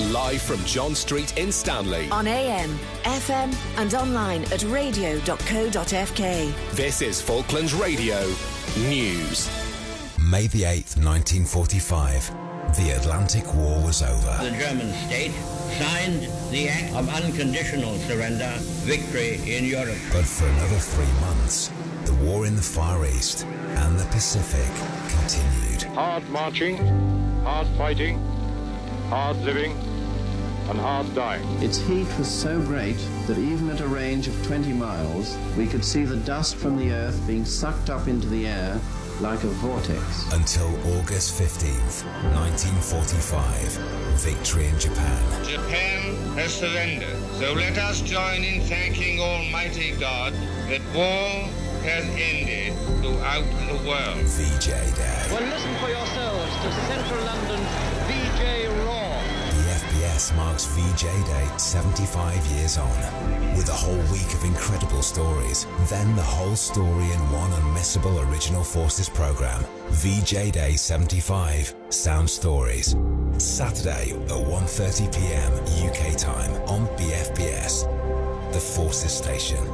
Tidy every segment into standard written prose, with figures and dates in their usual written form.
Live from John Street in Stanley. On AM, FM and online at radio.co.fk. This is Falklands Radio News. May the 8th, 1945. The Atlantic War was over. The German state signed the Act of Unconditional Surrender, Victory in Europe. But for another 3 months, the war in the Far East and the Pacific continued. Hard marching, hard fighting, hard living, and hard dying. Its heat was so great that even at a range of 20 miles, we could see the dust from the earth being sucked up into the air like a vortex. Until August 15th, 1945, victory in Japan. Japan has surrendered, so let us join in thanking Almighty God that war has ended throughout the world. VJ Day. Well, listen for yourselves to Central London's VJ Raw. The FBS marks VJ Day 75 years on, with a whole week of incredible stories. Then the whole story in one unmissable Original Forces programme. VJ Day 75 Sound Stories. Saturday at 1:30pm UK time on BFBS, the Forces Station.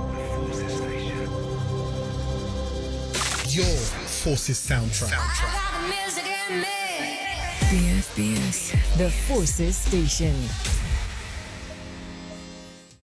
Your Forces soundtrack. BFBS, the Forces Station.